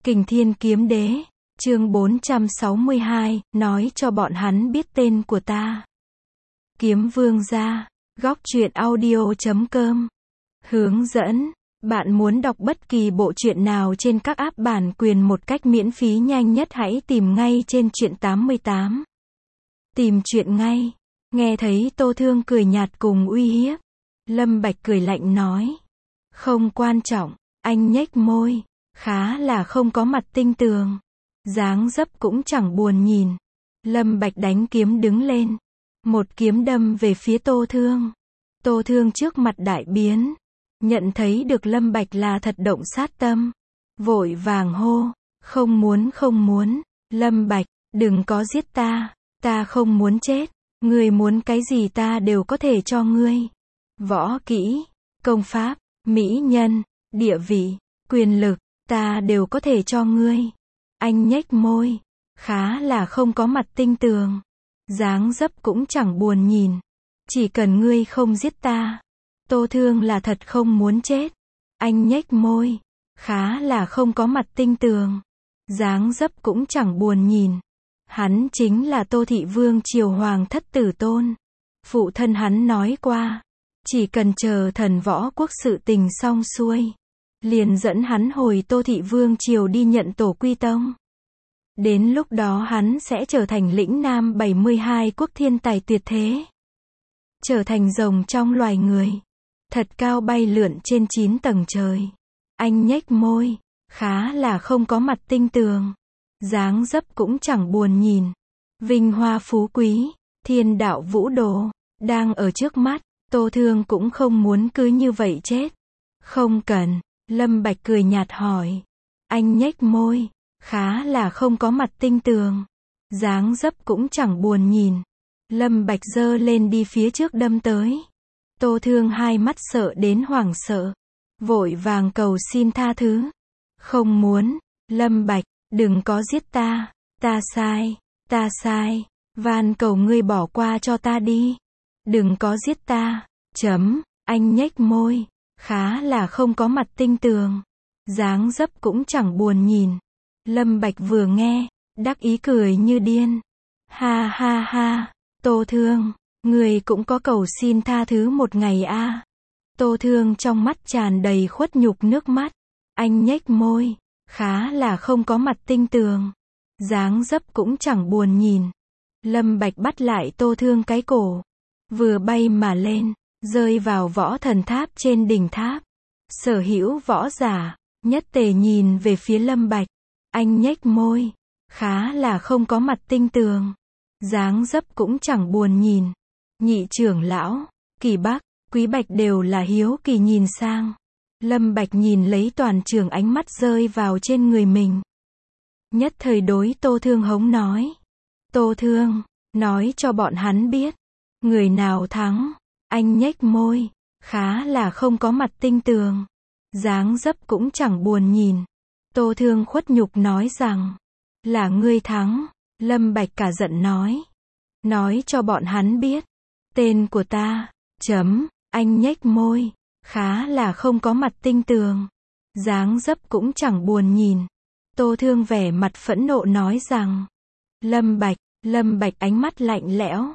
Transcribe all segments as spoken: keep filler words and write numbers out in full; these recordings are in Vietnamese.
Kình Thiên Kiếm Đế, chương bốn trăm sáu mươi hai, nói cho bọn hắn biết tên của ta. Kiếm Vương gia, góc truyện audio chấm com. Hướng dẫn, bạn muốn đọc bất kỳ bộ truyện nào trên các app bản quyền một cách miễn phí nhanh nhất hãy tìm ngay trên truyện tám mươi tám. Tìm truyện ngay. Nghe thấy Tô Thương cười nhạt cùng uy hiếp, Lâm Bạch cười lạnh nói. Không quan trọng, anh nhếch môi, khá là không có mặt tinh tường. Dáng dấp cũng chẳng buồn nhìn. Lâm Bạch đánh kiếm đứng lên. Một kiếm đâm về phía Tô Thương. Tô Thương trước mặt đại biến. Nhận thấy được Lâm Bạch là thật động sát tâm. Vội vàng hô. Không muốn không muốn. Lâm Bạch, đừng có giết ta. Ta không muốn chết. Ngươi muốn cái gì ta đều có thể cho ngươi. Võ kỹ, công pháp, mỹ nhân, địa vị, quyền lực, ta đều có thể cho ngươi. Anh nhếch môi. Khá là không có mặt tinh tường. Dáng dấp cũng chẳng buồn nhìn. Chỉ cần ngươi không giết ta. Tô Thương là thật không muốn chết. Anh nhếch môi. Khá là không có mặt tinh tường. Dáng dấp cũng chẳng buồn nhìn. Hắn chính là Tô Thị Vương Triều Hoàng thất tử tôn. Phụ thân hắn nói qua. Chỉ cần chờ thần võ quốc sự tình xong xuôi. Liền dẫn hắn hồi Tô Thị Vương Triều đi nhận tổ quy tông. Đến lúc đó hắn sẽ trở thành lĩnh nam bảy mươi hai quốc thiên tài tuyệt thế. Trở thành rồng trong loài người. Thật cao bay lượn trên chín tầng trời. Anh nhếch môi. Khá là không có mặt tinh tường. Dáng dấp cũng chẳng buồn nhìn. Vinh hoa phú quý, thiên đạo vũ đồ, đang ở trước mắt. Tô Thương cũng không muốn cứ như vậy chết. Không cần. Lâm Bạch cười nhạt hỏi. Anh nhếch môi. Khá là không có mặt tinh tường. Dáng dấp cũng chẳng buồn nhìn. Lâm Bạch giơ lên đi phía trước đâm tới. Tô Thương hai mắt sợ đến hoảng sợ. Vội vàng cầu xin tha thứ. Không muốn. Lâm Bạch, đừng có giết ta. Ta sai. Ta sai. Van cầu ngươi bỏ qua cho ta đi. Đừng có giết ta. Chấm. Anh nhếch môi. Khá là không có mặt tinh tường. Dáng dấp cũng chẳng buồn nhìn. Lâm Bạch vừa nghe, đắc ý cười như điên. Ha ha ha. Tô Thương, người cũng có cầu xin tha thứ một ngày a. À. Tô Thương trong mắt tràn đầy khuất nhục nước mắt. Anh nhếch môi. Khá là không có mặt tinh tường. Dáng dấp cũng chẳng buồn nhìn. Lâm Bạch bắt lại Tô Thương cái cổ. Vừa bay mà lên, rơi vào võ thần tháp trên đỉnh tháp. Sở hữu võ giả, nhất tề nhìn về phía Lâm Bạch. Anh nhếch môi. Khá là không có mặt tinh tường. Dáng dấp cũng chẳng buồn nhìn. Nhị trưởng lão, Kỳ Bắc, Quý Bạch đều là hiếu kỳ nhìn sang. Lâm Bạch nhìn lấy toàn trường ánh mắt rơi vào trên người mình. Nhất thời đối Tô Thương hống nói. Tô Thương, nói cho bọn hắn biết. Người nào thắng. Anh nhếch môi. Khá là không có mặt tinh tường. Dáng dấp cũng chẳng buồn nhìn. Tô Thương khuất nhục nói rằng. Là ngươi thắng. Lâm Bạch cả giận nói. Nói cho bọn hắn biết. Tên của ta. Chấm. Anh nhếch môi. Khá là không có mặt tinh tường. Dáng dấp cũng chẳng buồn nhìn. Tô Thương vẻ mặt phẫn nộ nói rằng. Lâm Bạch. Lâm Bạch ánh mắt lạnh lẽo.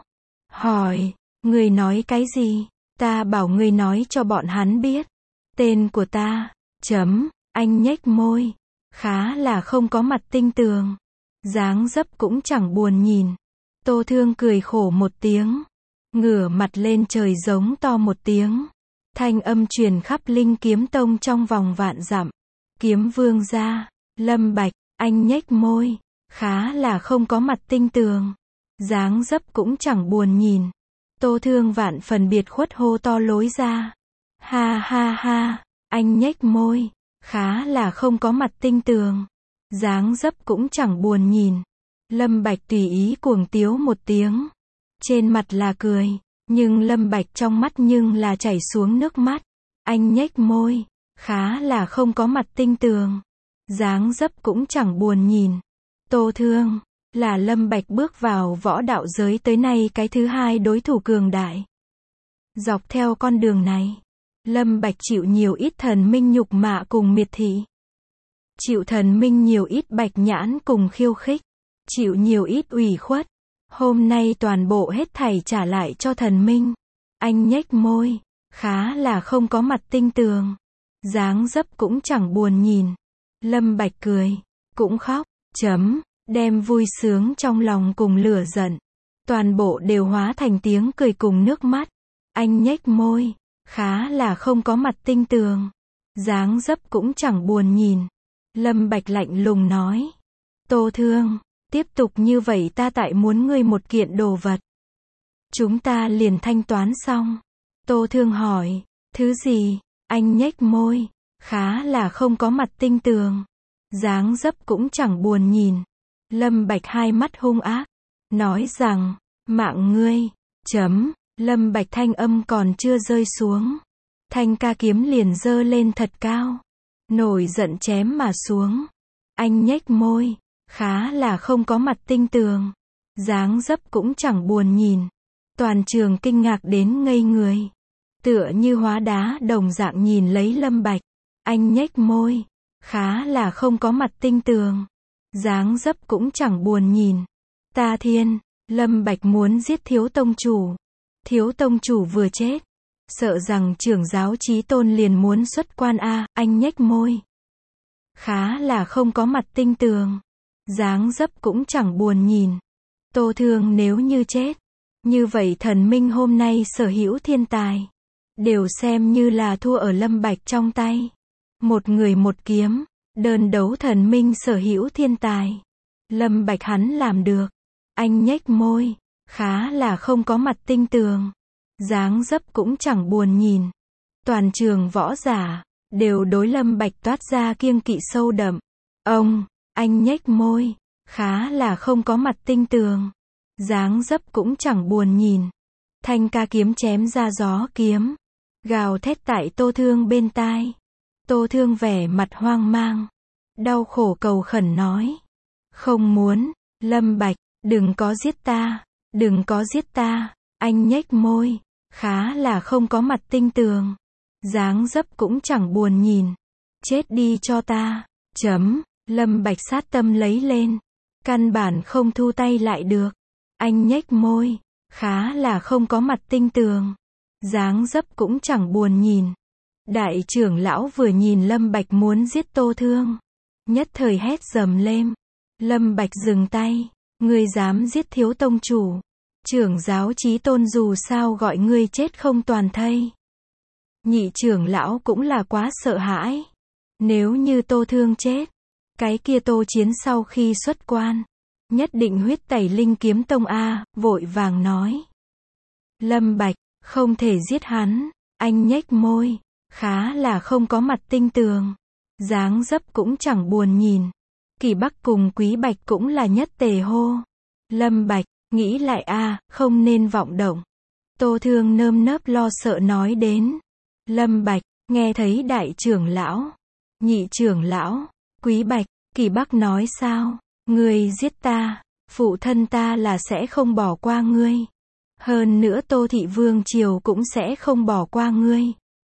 Hỏi. Ngươi nói cái gì? Ta bảo ngươi nói cho bọn hắn biết. Tên của ta. Chấm. Anh nhếch môi. Khá là không có mặt tinh tường. Dáng dấp cũng chẳng buồn nhìn. Tô Thương cười khổ một tiếng. Ngửa mặt lên trời giống to một tiếng. Thanh âm truyền khắp Linh Kiếm Tông trong vòng vạn dặm. Kiếm Vương gia. Lâm Bạch. Anh nhếch môi. Khá là không có mặt tinh tường. Dáng dấp cũng chẳng buồn nhìn. Tô Thương vạn phần biệt khuất hô to lối ra. Ha ha ha. Anh nhếch môi. Khá là không có mặt tinh tường. Dáng dấp cũng chẳng buồn nhìn. Lâm Bạch tùy ý cuồng tiếu một tiếng. Trên mặt là cười. Nhưng Lâm Bạch trong mắt nhưng là chảy xuống nước mắt. Anh nhếch môi. Khá là không có mặt tinh tường. Dáng dấp cũng chẳng buồn nhìn. Tô Thương. Là Lâm Bạch bước vào võ đạo giới tới nay cái thứ hai đối thủ cường đại. Dọc theo con đường này. Lâm Bạch chịu nhiều ít thần minh nhục mạ cùng miệt thị. chịu thần minh nhiều ít bạch nhãn cùng khiêu khích, chịu nhiều ít ủy khuất. Hôm nay toàn bộ hết thảy trả lại cho thần minh. Anh nhếch môi, khá là không có mặt tinh tường. Dáng dấp cũng chẳng buồn nhìn. Lâm Bạch cười, cũng khóc, chấm, đem vui sướng trong lòng cùng lửa giận. Toàn bộ đều hóa thành tiếng cười cùng nước mắt. Anh nhếch môi, khá là không có mặt tinh tường. Dáng dấp cũng chẳng buồn nhìn. Lâm Bạch lạnh lùng nói. Tô Thương, tiếp tục như vậy ta tại muốn ngươi một kiện đồ vật. Chúng ta liền thanh toán xong. Tô Thương hỏi, thứ gì? Anh nhếch môi, khá là không có mặt tinh tường. Dáng dấp cũng chẳng buồn nhìn. Lâm Bạch hai mắt hung ác, nói rằng, mạng ngươi, chấm, Lâm Bạch thanh âm còn chưa rơi xuống. Thanh ca kiếm liền giơ lên thật cao. Nổi giận chém mà xuống. Anh nhếch môi, khá là không có mặt tinh tường. Dáng dấp cũng chẳng buồn nhìn. Toàn trường kinh ngạc đến ngây người. Tựa như hóa đá đồng dạng nhìn lấy Lâm Bạch. Anh nhếch môi, khá là không có mặt tinh tường. Dáng dấp cũng chẳng buồn nhìn. Ta thiên, Lâm Bạch muốn giết thiếu tông chủ. Thiếu tông chủ vừa chết. Sợ rằng trưởng giáo Chí Tôn liền muốn xuất quan a, anh nhếch môi. Khá là không có mặt tinh tường. Dáng dấp cũng chẳng buồn nhìn. Tô Thương nếu như chết. Như vậy thần minh hôm nay sở hữu thiên tài. Đều xem như là thua ở Lâm Bạch trong tay. Một người một kiếm. Đơn đấu thần minh sở hữu thiên tài. Lâm Bạch hắn làm được. Anh nhếch môi. Khá là không có mặt tinh tường. Dáng dấp cũng chẳng buồn nhìn. Toàn trường võ giả. Đều đối Lâm Bạch toát ra kiêng kỵ sâu đậm. Ông, anh nhếch môi. Khá là không có mặt tinh tường. Dáng dấp cũng chẳng buồn nhìn. Thanh ca kiếm chém ra gió kiếm. Gào thét tại Tô Thương bên tai. Tô Thương vẻ mặt hoang mang. Đau khổ cầu khẩn nói. Không muốn, Lâm Bạch, đừng có giết ta. Đừng có giết ta. Anh nhếch môi. Khá là không có mặt tinh tường. Dáng dấp cũng chẳng buồn nhìn. Chết đi cho ta. Chấm. Lâm Bạch sát tâm lấy lên. Căn bản không thu tay lại được. Anh nhếch môi. Khá là không có mặt tinh tường. Dáng dấp cũng chẳng buồn nhìn. Đại trưởng lão vừa nhìn Lâm Bạch muốn giết Tô Thương. Nhất thời hét dầm lên. Lâm Bạch dừng tay. Ngươi dám giết thiếu tông chủ. Trưởng giáo Chí Tôn dù sao gọi ngươi chết không toàn thây. Nhị trưởng lão cũng là quá sợ hãi. Nếu như Tô Thương chết. Cái kia Tô Chiến sau khi xuất quan. Nhất định huyết tẩy linh kiếm tông A, vội vàng nói. Lâm Bạch, không thể giết hắn. Anh nhếch môi. Khá là không có mặt tinh tường. Dáng dấp cũng chẳng buồn nhìn. Kỳ Bắc cùng Quý Bạch cũng là nhất tề hô. Lâm Bạch, nghĩ lại a, không nên vọng động. Tô Thương nơm nớp lo sợ nói đến. Lâm Bạch, nghe thấy đại trưởng lão, nhị trưởng lão, Quý Bạch, Kỳ Bắc nói sao? Ngươi giết ta, phụ thân ta là sẽ không bỏ qua ngươi. Hơn nữa Tô Thị Vương Triều cũng sẽ không bỏ qua ngươi.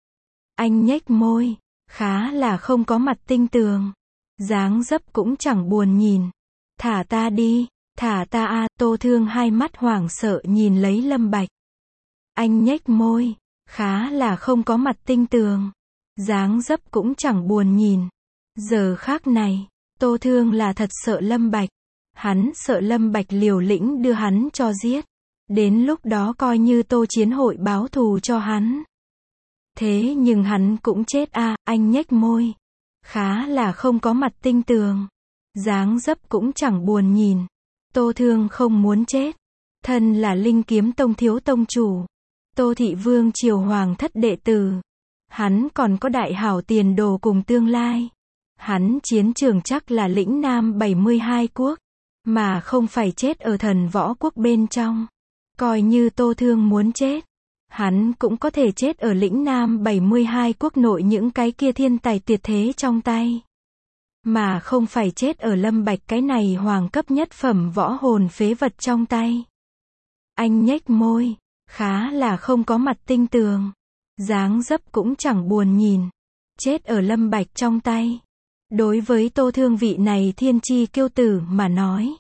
Anh nhếch môi, khá là không có mặt tinh tường. Dáng dấp cũng chẳng buồn nhìn. Thả ta đi, thả ta a. Tô Thương hai mắt hoảng sợ nhìn lấy Lâm Bạch. Anh nhếch môi, khá là không có mặt tinh tường. Dáng dấp cũng chẳng buồn nhìn. Giờ khác này, Tô Thương là thật sợ Lâm Bạch. Hắn sợ Lâm Bạch liều lĩnh đưa hắn cho giết. Đến lúc đó coi như Tô Chiến hội báo thù cho hắn. Thế nhưng hắn cũng chết a. Anh nhếch môi. Khá là không có mặt tinh tường. Dáng dấp cũng chẳng buồn nhìn. Tô Thương không muốn chết. Thân là Linh Kiếm Tông thiếu tông chủ. Tô Thị Vương Triều Hoàng thất đệ tử. Hắn còn có đại hảo tiền đồ cùng tương lai. Hắn chiến trường chắc là lĩnh nam bảy mươi hai quốc. Mà không phải chết ở thần võ quốc bên trong. Coi như Tô Thương muốn chết. Hắn cũng có thể chết ở lĩnh nam bảy mươi hai quốc nội những cái kia thiên tài tuyệt thế trong tay. Mà không phải chết ở Lâm Bạch cái này hoàng cấp nhất phẩm võ hồn phế vật trong tay. Anh nhếch môi, khá là không có mặt tinh tường. Dáng dấp cũng chẳng buồn nhìn. Chết ở Lâm Bạch trong tay. Đối với Tô Thương vị này thiên chi kiêu tử mà nói,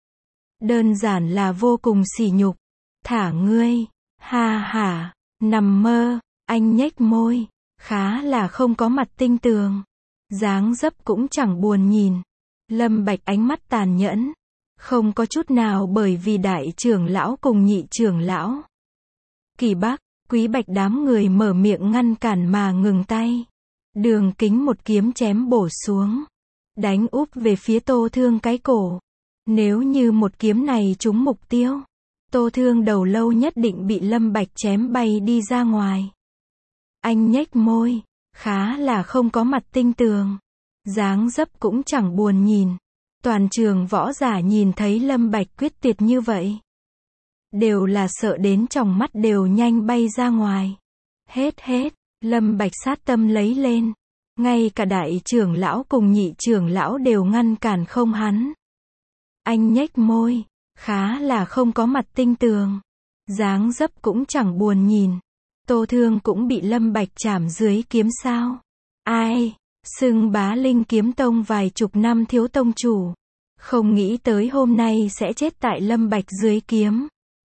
đơn giản là vô cùng sỉ nhục. Thả ngươi, ha hả, nằm mơ, anh nhếch môi, khá là không có mặt tinh tường. Dáng dấp cũng chẳng buồn nhìn. Lâm Bạch ánh mắt tàn nhẫn, không có chút nào bởi vì đại trưởng lão cùng nhị trưởng lão. Kỳ Bắc, Quý Bạch đám người mở miệng ngăn cản mà ngừng tay. Đường Kính một kiếm chém bổ xuống, đánh úp về phía Tô Thương cái cổ. Nếu như một kiếm này trúng mục tiêu, Tô Thương đầu lâu nhất định bị Lâm Bạch chém bay đi ra ngoài. Anh nhếch môi, khá là không có mặt tinh tường. Dáng dấp cũng chẳng buồn nhìn. Toàn trường võ giả nhìn thấy Lâm Bạch quyết tuyệt như vậy, đều là sợ đến tròng mắt đều nhanh bay ra ngoài. Hết hết, Lâm Bạch sát tâm lấy lên. Ngay cả đại trưởng lão cùng nhị trưởng lão đều ngăn cản không hắn. Anh nhếch môi, khá là không có mặt tinh tường. Dáng dấp cũng chẳng buồn nhìn. Tô Thương cũng bị Lâm Bạch chảm dưới kiếm sao. Ai, xưng bá Linh Kiếm Tông vài chục năm thiếu tông chủ, không nghĩ tới hôm nay sẽ chết tại Lâm Bạch dưới kiếm.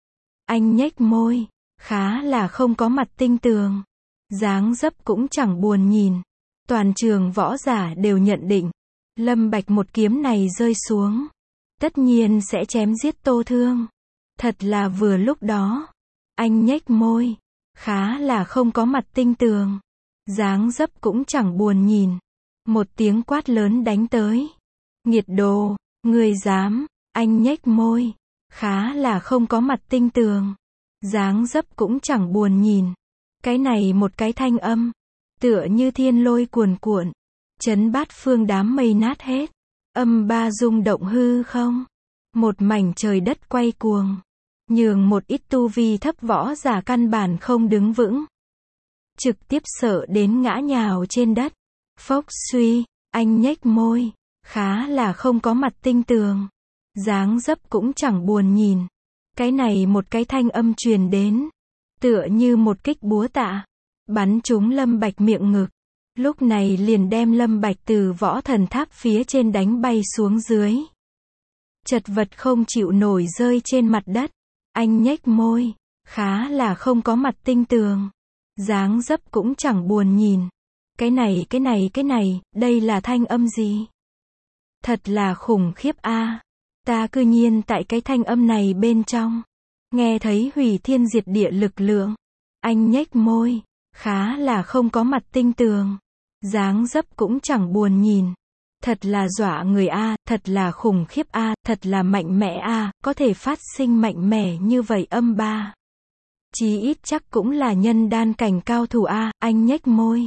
Anh nhếch môi, khá là không có mặt tinh tường. Dáng dấp cũng chẳng buồn nhìn. Toàn trường võ giả đều nhận định, Lâm Bạch một kiếm này rơi xuống, tất nhiên sẽ chém giết Tô Thương. Thật là vừa lúc đó. Anh nhếch môi, khá là không có mặt tinh tường. Dáng dấp cũng chẳng buồn nhìn. Một tiếng quát lớn đánh tới. Nghiệt đồ, ngươi dám. Anh nhếch môi, khá là không có mặt tinh tường. Dáng dấp cũng chẳng buồn nhìn. Cái này một cái thanh âm, tựa như thiên lôi cuồn cuộn, chấn bát phương đám mây nát hết. Âm ba rung động hư không. Một mảnh trời đất quay cuồng, nhường một ít tu vi thấp võ giả căn bản không đứng vững, trực tiếp sợ đến ngã nhào trên đất. Phốc suy, anh nhếch môi, khá là không có mặt tinh tường. Dáng dấp cũng chẳng buồn nhìn. Cái này một cái thanh âm truyền đến, tựa như một kích búa tạ, bắn trúng Lâm Bạch miệng ngực. Lúc này liền đem Lâm Bạch từ võ thần tháp phía trên đánh bay xuống dưới. Chật vật không chịu nổi rơi trên mặt đất. Anh nhếch môi, khá là không có mặt tinh tường. Dáng dấp cũng chẳng buồn nhìn. Cái này cái này cái này, đây là thanh âm gì? Thật là khủng khiếp a. À. Ta cư nhiên tại cái thanh âm này bên trong, nghe thấy hủy thiên diệt địa lực lượng. Anh nhếch môi, khá là không có mặt tinh tường. Dáng dấp cũng chẳng buồn nhìn. Thật là dọa người a, à, thật là khủng khiếp a, à, thật là mạnh mẽ a, à, có thể phát sinh mạnh mẽ như vậy âm ba. Chí ít chắc cũng là nhân đan cảnh cao thủ a, à, anh nhếch môi.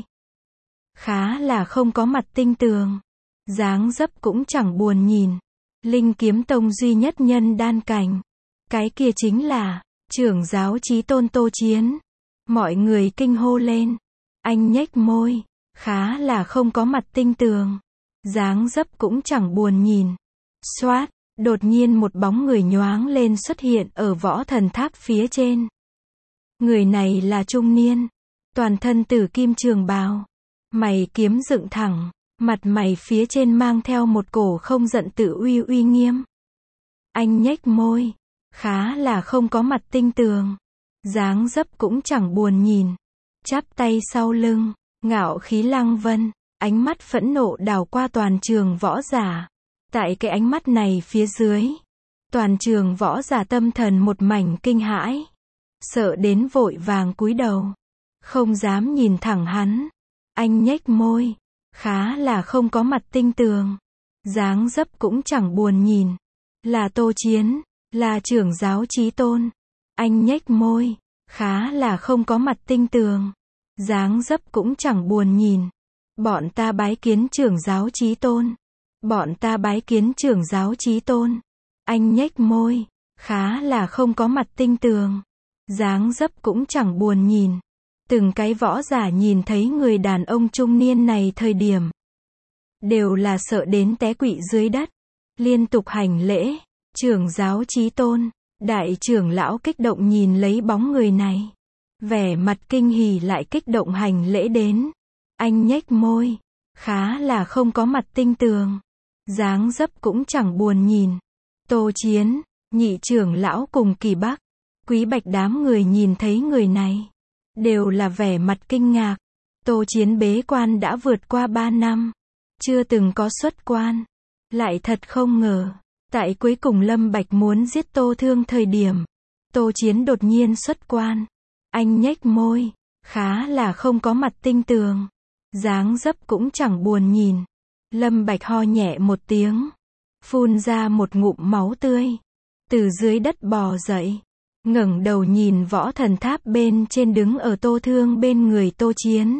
Khá là không có mặt tinh tường. Dáng dấp cũng chẳng buồn nhìn. Linh Kiếm Tông duy nhất nhân đan cảnh. Cái kia chính là trưởng giáo Chí Tôn Tô Chiến. Mọi người kinh hô lên. Anh nhếch môi, khá là không có mặt tinh tường. Dáng dấp cũng chẳng buồn nhìn. Xoát, đột nhiên một bóng người nhoáng lên xuất hiện ở võ thần tháp phía trên. Người này là trung niên, toàn thân tử kim trường bào, mày kiếm dựng thẳng, mặt mày phía trên mang theo một cổ không giận tự uy uy nghiêm. Anh nhếch môi, khá là không có mặt tinh tường. Dáng dấp cũng chẳng buồn nhìn. Chắp tay sau lưng, ngạo khí lăng vân, ánh mắt phẫn nộ đảo qua toàn trường võ giả. Tại cái ánh mắt này phía dưới, toàn trường võ giả tâm thần một mảnh kinh hãi, sợ đến vội vàng cúi đầu, không dám nhìn thẳng hắn. Anh nhếch môi, khá là không có mặt tinh tường. Dáng dấp cũng chẳng buồn nhìn. Là Tô Chiến, là trưởng giáo Chí Tôn. Anh nhếch môi, khá là không có mặt tinh tường. Dáng dấp cũng chẳng buồn nhìn. Bọn ta bái kiến trưởng giáo Chí Tôn. Bọn ta bái kiến trưởng giáo Chí Tôn. Anh nhếch môi, khá là không có mặt tinh tường. Dáng dấp cũng chẳng buồn nhìn. Từng cái võ giả nhìn thấy người đàn ông trung niên này thời điểm, đều là sợ đến té quỵ dưới đất, liên tục hành lễ. Trưởng giáo Chí Tôn, đại trưởng lão kích động nhìn lấy bóng người này, vẻ mặt kinh hỉ lại kích động hành lễ đến. Anh nhếch môi, khá là không có mặt tinh tường. Dáng dấp cũng chẳng buồn nhìn. Tô Chiến, nhị trưởng lão cùng Kỳ Bắc, Quý Bạch đám người nhìn thấy người này, đều là vẻ mặt kinh ngạc. Tô Chiến bế quan đã vượt qua ba năm, chưa từng có xuất quan. Lại thật không ngờ, tại cuối cùng Lâm Bạch muốn giết Tô Thương thời điểm, Tô Chiến đột nhiên xuất quan. Anh nhếch môi, khá là không có mặt tinh tường. Dáng dấp cũng chẳng buồn nhìn. Lâm Bạch ho nhẹ một tiếng, phun ra một ngụm máu tươi, từ dưới đất bò dậy, ngẩng đầu nhìn Võ Thần Tháp bên trên đứng ở Tô Thương bên người Tô Chiến.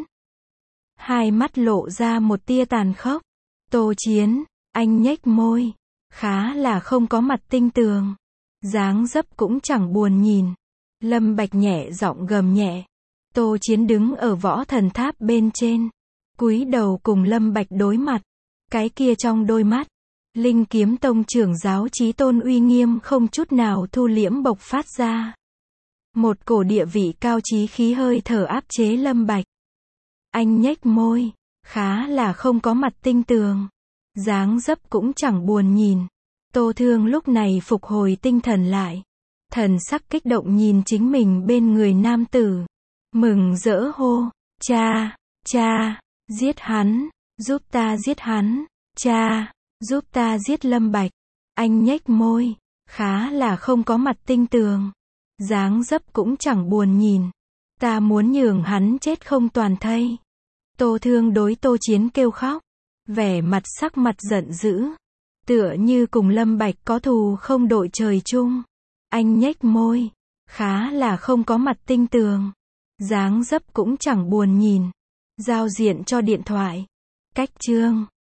Hai mắt lộ ra một tia tàn khốc. Tô Chiến, anh nhếch môi, khá là không có mặt tinh tường. Dáng dấp cũng chẳng buồn nhìn. Lâm Bạch nhẹ giọng gầm nhẹ. Tô Chiến đứng ở Võ Thần Tháp bên trên, cúi đầu cùng Lâm Bạch đối mặt. Cái kia trong đôi mắt, Linh Kiếm Tông trưởng giáo Chí Tôn uy nghiêm không chút nào thu liễm bộc phát ra. Một cổ địa vị cao chí khí hơi thở áp chế Lâm Bạch. Anh nhếch môi, khá là không có mặt tinh tường. Dáng dấp cũng chẳng buồn nhìn. Tô Thương lúc này phục hồi tinh thần lại. Thần sắc kích động nhìn chính mình bên người nam tử. Mừng rỡ hô, cha, cha, giết hắn, giúp ta giết hắn, cha, giúp ta giết Lâm Bạch. Anh nhếch môi, khá là không có mặt tinh tường. Dáng dấp cũng chẳng buồn nhìn. Ta muốn nhường hắn chết không toàn thây. Tô Thương đối Tô Chiến kêu khóc, vẻ mặt sắc mặt giận dữ, tựa như cùng Lâm Bạch có thù không đội trời chung. Anh nhếch môi, khá là không có mặt tinh tường. Dáng dấp cũng chẳng buồn nhìn. Giao diện cho điện thoại. Cách chương